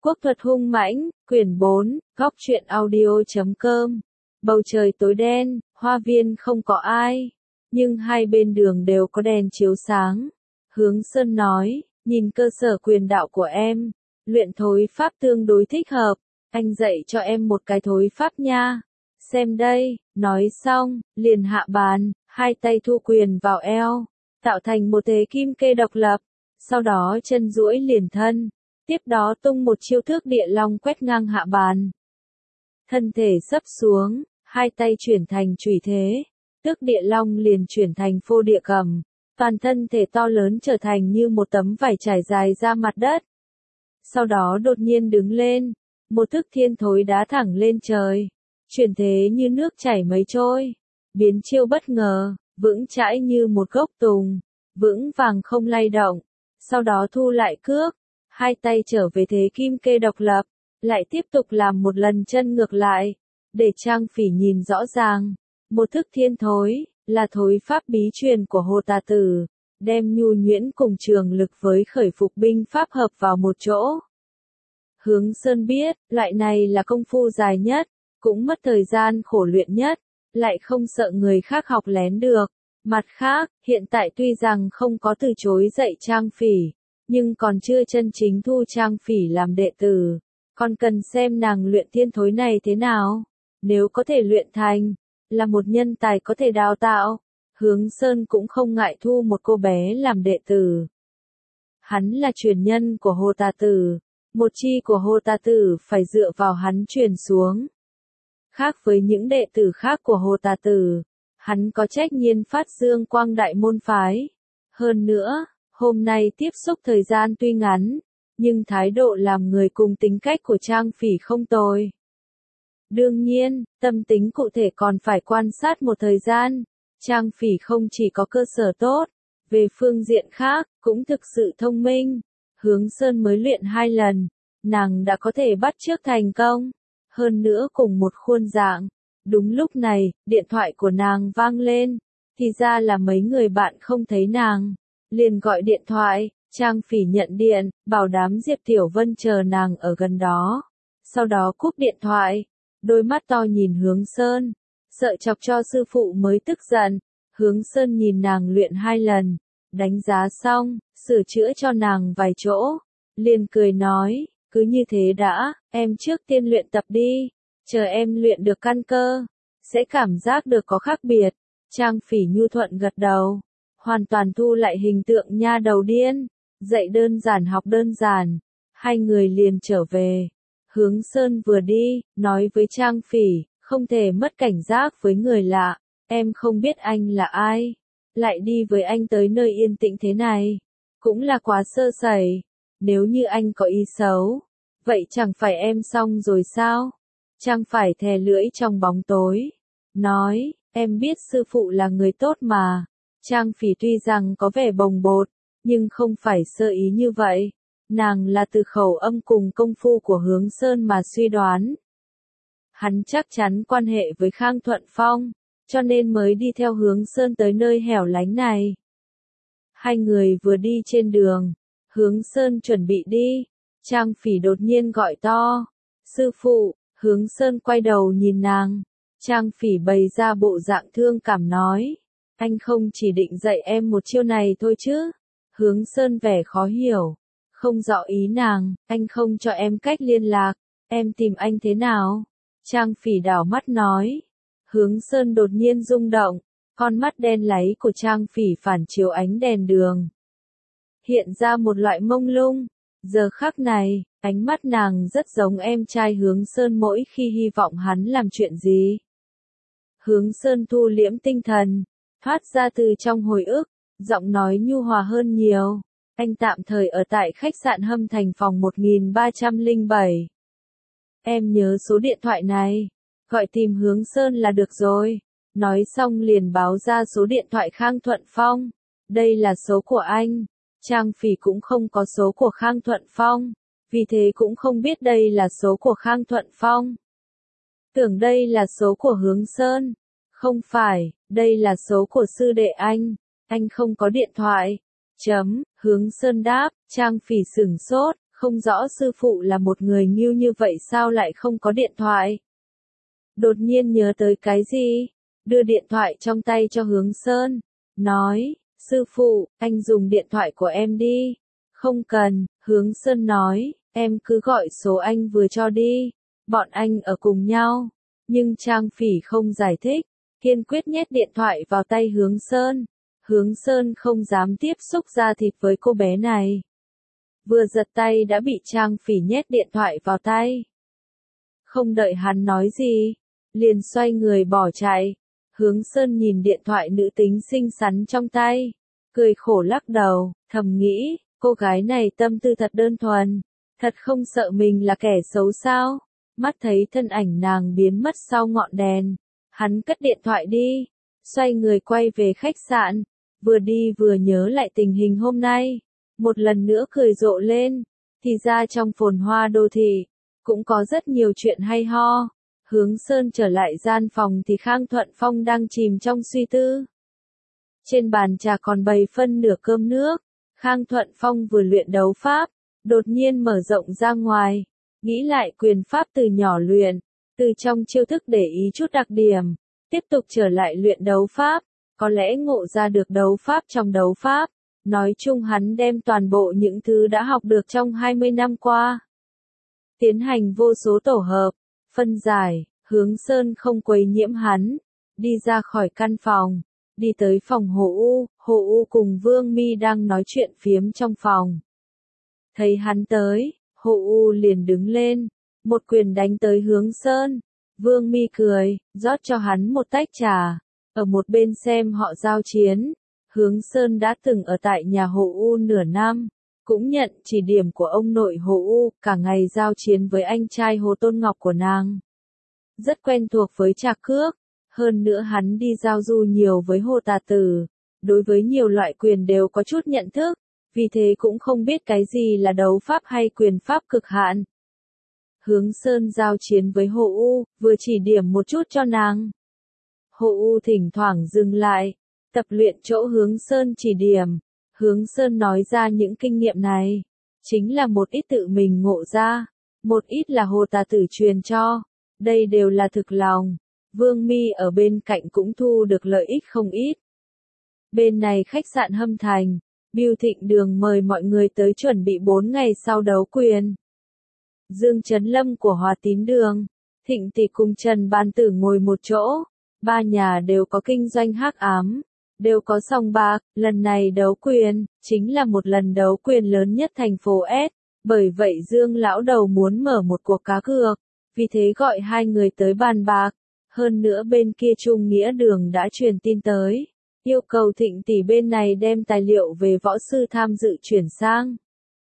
Quốc thuật hung mãnh, quyển 4, góc truyện audio.com. Bầu trời tối đen, hoa viên không có ai, nhưng hai bên đường đều có đèn chiếu sáng. Hướng Sơn nói, nhìn cơ sở quyền đạo của em, luyện thối pháp tương đối thích hợp, anh dạy cho em một cái thối pháp nha. Xem đây, nói xong, liền hạ bàn, hai tay thu quyền vào eo, tạo thành một thế kim kê độc lập, sau đó chân duỗi liền thân. Tiếp đó tung một chiêu thước địa long quét ngang hạ bàn. Thân thể sấp xuống, hai tay chuyển thành chủy thế, tước địa long liền chuyển thành phô địa cầm, toàn thân thể to lớn trở thành như một tấm vải trải dài ra mặt đất. Sau đó đột nhiên đứng lên, một thức thiên thối đá thẳng lên trời, chuyển thế như nước chảy mấy trôi, biến chiêu bất ngờ, vững chãi như một gốc tùng, vững vàng không lay động, sau đó thu lại cước. Hai tay trở về thế kim kê độc lập, lại tiếp tục làm một lần chân ngược lại, để Trang Phỉ nhìn rõ ràng. Một thức thiên thối, là thối pháp bí truyền của Hồ Tà Tử, đem nhu nhuyễn cùng trường lực với khởi phục binh pháp hợp vào một chỗ. Hướng Sơn biết, loại này là công phu dài nhất, cũng mất thời gian khổ luyện nhất, lại không sợ người khác học lén được. Mặt khác, hiện tại tuy rằng không có từ chối dạy Trang Phỉ, nhưng còn chưa chân chính thu Trang Phỉ làm đệ tử, còn cần xem nàng luyện thiên thối này thế nào. Nếu có thể luyện thành, là một nhân tài có thể đào tạo, Hướng Sơn cũng không ngại thu một cô bé làm đệ tử. Hắn là truyền nhân của Hồ Tà Tử, một chi của Hồ Tà Tử phải dựa vào hắn truyền xuống. Khác với những đệ tử khác của Hồ Tà Tử, hắn có trách nhiệm phát dương quang đại môn phái. Hơn nữa, hôm nay tiếp xúc thời gian tuy ngắn, nhưng thái độ làm người cùng tính cách của Trang Phỉ không tồi. Đương nhiên, tâm tính cụ thể còn phải quan sát một thời gian. Trang Phỉ không chỉ có cơ sở tốt, về phương diện khác, cũng thực sự thông minh. Hướng Sơn mới luyện 2 lần, nàng đã có thể bắt chước thành công. Hơn nữa cùng một khuôn dạng. Đúng lúc này, điện thoại của nàng vang lên, thì ra là mấy người bạn không thấy nàng. Liền gọi điện thoại, Trang Phỉ nhận điện, bảo đám Diệp Tiểu Vân chờ nàng ở gần đó. Sau đó cúp điện thoại, đôi mắt to nhìn Hướng Sơn, sợ chọc cho sư phụ mới tức giận. Hướng Sơn nhìn nàng luyện 2 lần, đánh giá xong, sửa chữa cho nàng vài chỗ, liền cười nói, cứ như thế đã, em trước tiên luyện tập đi, chờ em luyện được căn cơ, sẽ cảm giác được có khác biệt. Trang Phỉ nhu thuận gật đầu, hoàn toàn thu lại hình tượng nha đầu điên, dạy đơn giản học đơn giản. Hai người liền trở về. Hướng Sơn vừa đi, nói với Trang Phỉ, không thể mất cảnh giác với người lạ, em không biết anh là ai, lại đi với anh tới nơi yên tĩnh thế này, cũng là quá sơ sẩy. Nếu như anh có ý xấu, vậy chẳng phải em xong rồi sao? Trang Phỉ thè lưỡi trong bóng tối, nói, em biết sư phụ là người tốt mà. Trang Phỉ tuy rằng có vẻ bồng bột, nhưng không phải sơ ý như vậy. Nàng là từ khẩu âm cùng công phu của Hướng Sơn mà suy đoán. Hắn chắc chắn quan hệ với Khang Thuận Phong, cho nên mới đi theo Hướng Sơn tới nơi hẻo lánh này. Hai người vừa đi trên đường, Hướng Sơn chuẩn bị đi, Trang Phỉ đột nhiên gọi to, sư phụ. Hướng Sơn quay đầu nhìn nàng, Trang Phỉ bày ra bộ dạng thương cảm nói, anh không chỉ định dạy em một chiêu này thôi chứ. Hướng Sơn vẻ khó hiểu, không rõ ý nàng, anh không cho em cách liên lạc, em tìm anh thế nào? Trang Phỉ đảo mắt nói. Hướng Sơn đột nhiên rung động, con mắt đen láy của Trang Phỉ phản chiếu ánh đèn đường, hiện ra một loại mông lung. Giờ khắc này, ánh mắt nàng rất giống em trai Hướng Sơn mỗi khi hy vọng hắn làm chuyện gì. Hướng Sơn thu liễm tinh thần, thoát ra từ trong hồi ức, giọng nói nhu hòa hơn nhiều. Anh tạm thời ở tại khách sạn Hâm Thành phòng 1307. Em nhớ số điện thoại này, gọi tìm Hướng Sơn là được rồi. Nói xong liền báo ra số điện thoại Khang Thuận Phong. Đây là số của anh. Trang Phỉ cũng không có số của Khang Thuận Phong, vì thế cũng không biết đây là số của Khang Thuận Phong. Tưởng đây là số của Hướng Sơn. Không phải, đây là số của sư đệ anh không có điện thoại. Hướng Sơn đáp, Trang Phỉ sửng sốt, Không rõ sư phụ là một người ngưu như vậy sao lại không có điện thoại. Đột nhiên nhớ tới cái gì, đưa điện thoại trong tay cho Hướng Sơn, nói, sư phụ, anh dùng điện thoại của em đi. Không cần, Hướng Sơn nói, em cứ gọi số anh vừa cho đi, bọn anh ở cùng nhau. Nhưng Trang Phỉ không giải thích, kiên quyết nhét điện thoại vào tay Hướng Sơn. Hướng Sơn không dám tiếp xúc da thịt với cô bé này. Vừa giật tay đã bị Trang Phỉ nhét điện thoại vào tay. Không đợi hắn nói gì, liền xoay người bỏ chạy. Hướng Sơn nhìn điện thoại nữ tính xinh xắn trong tay, cười khổ lắc đầu, thầm nghĩ, cô gái này tâm tư thật đơn thuần, thật không sợ mình là kẻ xấu sao. Mắt thấy thân ảnh nàng biến mất sau ngọn đèn, hắn cất điện thoại đi, xoay người quay về khách sạn, vừa đi vừa nhớ lại tình hình hôm nay, một lần nữa cười rộ lên, thì ra trong phồn hoa đô thị, cũng có rất nhiều chuyện hay ho. Hướng Sơn trở lại gian phòng thì Khang Thuận Phong đang chìm trong suy tư. Trên bàn trà còn bày phân nửa cơm nước, Khang Thuận Phong vừa luyện đấu pháp, đột nhiên mở rộng ra ngoài, nghĩ lại quyền pháp từ nhỏ luyện, từ trong chiêu thức để ý chút đặc điểm, tiếp tục trở lại luyện đấu pháp, có lẽ ngộ ra được đấu pháp trong đấu pháp. Nói chung hắn đem toàn bộ những thứ đã học được trong 20 năm qua, tiến hành vô số tổ hợp, phân giải. Hướng Sơn không quấy nhiễm hắn, đi ra khỏi căn phòng, đi tới phòng Hồ U cùng Vương Mi đang nói chuyện phiếm trong phòng. Thấy hắn tới, Hồ U liền đứng lên, một quyền đánh tới Hướng Sơn. Vương Mi cười, rót cho hắn một tách trà, ở một bên xem họ giao chiến. Hướng Sơn đã từng ở tại nhà Hồ U nửa năm, cũng nhận chỉ điểm của ông nội Hồ U, cả ngày giao chiến với anh trai Hồ Tôn Ngọc của nàng. Rất quen thuộc với trạc cước, hơn nữa hắn đi giao du nhiều với Hồ Tà Tử, đối với nhiều loại quyền đều có chút nhận thức, vì thế cũng không biết cái gì là đấu pháp hay quyền pháp cực hạn. Hướng Sơn giao chiến với Hồ U, vừa chỉ điểm một chút cho nàng. Hồ U thỉnh thoảng dừng lại, tập luyện chỗ Hướng Sơn chỉ điểm. Hướng Sơn nói ra những kinh nghiệm này, chính là một ít tự mình ngộ ra, một ít là Hồ Tà Tử truyền cho. Đây đều là thực lòng. Vương Mi ở bên cạnh cũng thu được lợi ích không ít. Bên này khách sạn Hâm Thành, Bưu Thịnh Đường mời mọi người tới chuẩn bị 4 ngày sau đấu quyền. Dương Chấn Lâm của Hòa Tín Đường, Thịnh Tỷ cùng Trần Ban Tử ngồi một chỗ, ba nhà đều có kinh doanh hắc ám, đều có sòng bạc. Lần này đấu quyền, chính là một lần đấu quyền lớn nhất thành phố S, bởi vậy Dương Lão Đầu muốn mở một cuộc cá cược. Vì thế gọi hai người tới bàn bạc, hơn nữa bên kia Trung Nghĩa Đường đã truyền tin tới, yêu cầu Thịnh Tỷ bên này đem tài liệu về võ sư tham dự chuyển sang.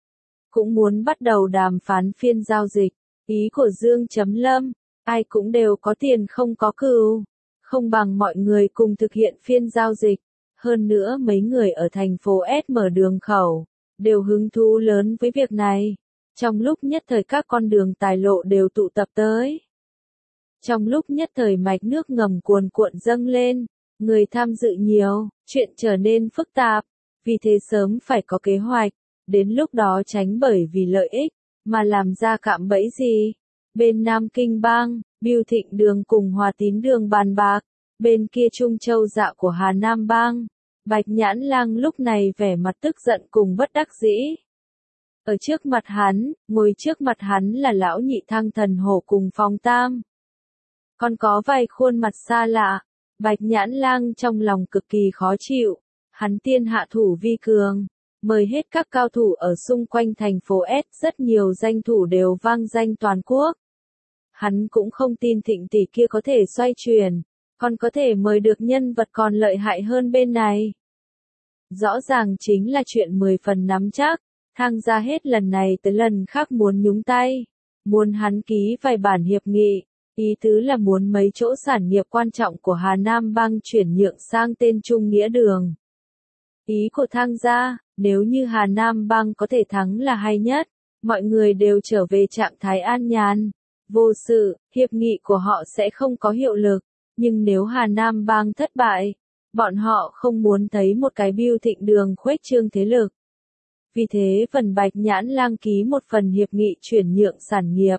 Cũng muốn bắt đầu đàm phán phiên giao dịch, ý của Dương Chấm Lâm, ai cũng đều có tiền không có cừu, không bằng mọi người cùng thực hiện phiên giao dịch, hơn nữa mấy người ở thành phố S mở đường khẩu, đều hứng thú lớn với việc này. Trong lúc nhất thời các con đường tài lộ đều tụ tập tới. Trong lúc nhất thời mạch nước ngầm cuồn cuộn dâng lên, người tham dự nhiều, chuyện trở nên phức tạp, vì thế sớm phải có kế hoạch, đến lúc đó tránh bởi vì lợi ích, mà làm ra cạm bẫy gì. Bên Nam Kinh Bang, Bưu Thịnh Đường cùng Hòa Tín Đường bàn bạc, bên kia Trung Châu Dạ của Hà Nam Bang, Bạch Nhãn Lang lúc này vẻ mặt tức giận cùng bất đắc dĩ. Ở trước mặt hắn, ngồi trước mặt hắn là lão nhị Thăng Thần Hổ cùng Phong Tam. Còn có vài khuôn mặt xa lạ, Bạch Nhãn Lang trong lòng cực kỳ khó chịu, hắn tiên hạ thủ vi cường, mời hết các cao thủ ở xung quanh thành phố S, rất nhiều danh thủ đều vang danh toàn quốc. Hắn cũng không tin Thịnh Tỷ kia có thể xoay chuyển, còn có thể mời được nhân vật còn lợi hại hơn bên này. Rõ ràng chính là chuyện 10 phần nắm chắc. Thang ra hết lần này tới lần khác muốn nhúng tay, muốn hắn ký vài bản hiệp nghị, ý tứ là muốn mấy chỗ sản nghiệp quan trọng của Hà Nam Bang chuyển nhượng sang tên Trung Nghĩa Đường. Ý của Thang gia, nếu như Hà Nam Bang có thể thắng là hay nhất, mọi người đều trở về trạng thái an nhàn, vô sự, hiệp nghị của họ sẽ không có hiệu lực, nhưng nếu Hà Nam Bang thất bại, bọn họ không muốn thấy một cái Bưu Thịnh Đường khuếch trương thế lực. Vì thế phần Bạch Nhãn Lang ký một phần hiệp nghị chuyển nhượng sản nghiệp.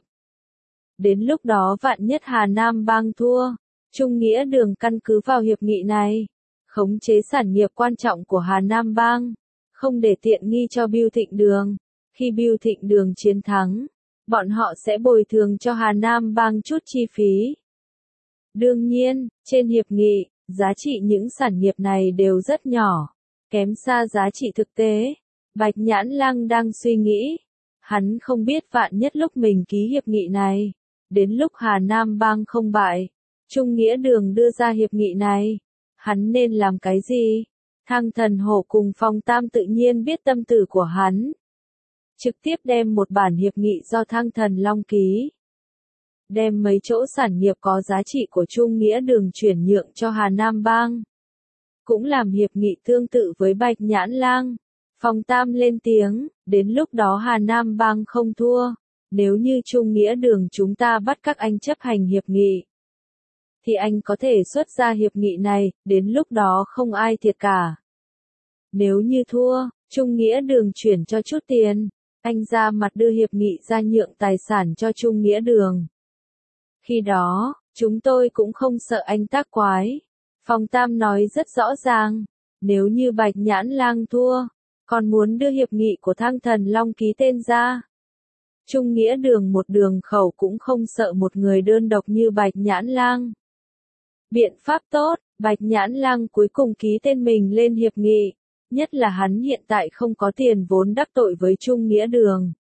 Đến lúc đó vạn nhất Hà Nam Bang thua, Trung Nghĩa Đường căn cứ vào hiệp nghị này, khống chế sản nghiệp quan trọng của Hà Nam Bang, không để tiện nghi cho Bưu Thịnh Đường. Khi Bưu Thịnh Đường chiến thắng, bọn họ sẽ bồi thường cho Hà Nam Bang chút chi phí. Đương nhiên, trên hiệp nghị, giá trị những sản nghiệp này đều rất nhỏ, kém xa giá trị thực tế. Bạch Nhãn Lang đang suy nghĩ, hắn không biết vạn nhất lúc mình ký hiệp nghị này, đến lúc Hà Nam Bang không bại, Trung Nghĩa Đường đưa ra hiệp nghị này, hắn nên làm cái gì? Thăng Thần Hổ cùng Phong Tam tự nhiên biết tâm tư của hắn. Trực tiếp đem một bản hiệp nghị do Thăng Thần Long ký. Đem mấy chỗ sản nghiệp có giá trị của Trung Nghĩa Đường chuyển nhượng cho Hà Nam Bang. Cũng làm hiệp nghị tương tự với Bạch Nhãn Lang. Phong Tam lên tiếng, đến lúc đó Hà Nam Bang không thua. Nếu như Trung Nghĩa Đường chúng ta bắt các anh chấp hành hiệp nghị, thì anh có thể xuất ra hiệp nghị này, đến lúc đó không ai thiệt cả. Nếu như thua, Trung Nghĩa Đường chuyển cho chút tiền, anh ra mặt đưa hiệp nghị ra nhượng tài sản cho Trung Nghĩa Đường. Khi đó, chúng tôi cũng không sợ anh tác quái. Phong Tam nói rất rõ ràng, nếu như Bạch Nhãn Lang thua, còn muốn đưa hiệp nghị của Thăng Thần Long ký tên ra. Trung Nghĩa Đường một đường khẩu cũng không sợ một người đơn độc như Bạch Nhãn Lang. Biện pháp tốt, Bạch Nhãn Lang cuối cùng ký tên mình lên hiệp nghị, nhất là hắn hiện tại không có tiền vốn đắc tội với Trung Nghĩa Đường.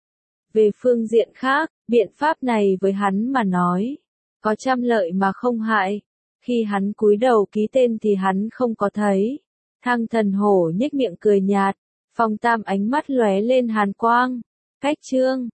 Về phương diện khác, biện pháp này với hắn mà nói, có trăm lợi mà không hại. Khi hắn cúi đầu ký tên thì hắn không có thấy. Thăng Thần Hổ nhếch miệng cười nhạt, Phong Tam ánh mắt lóe lên hàn quang. Cách chương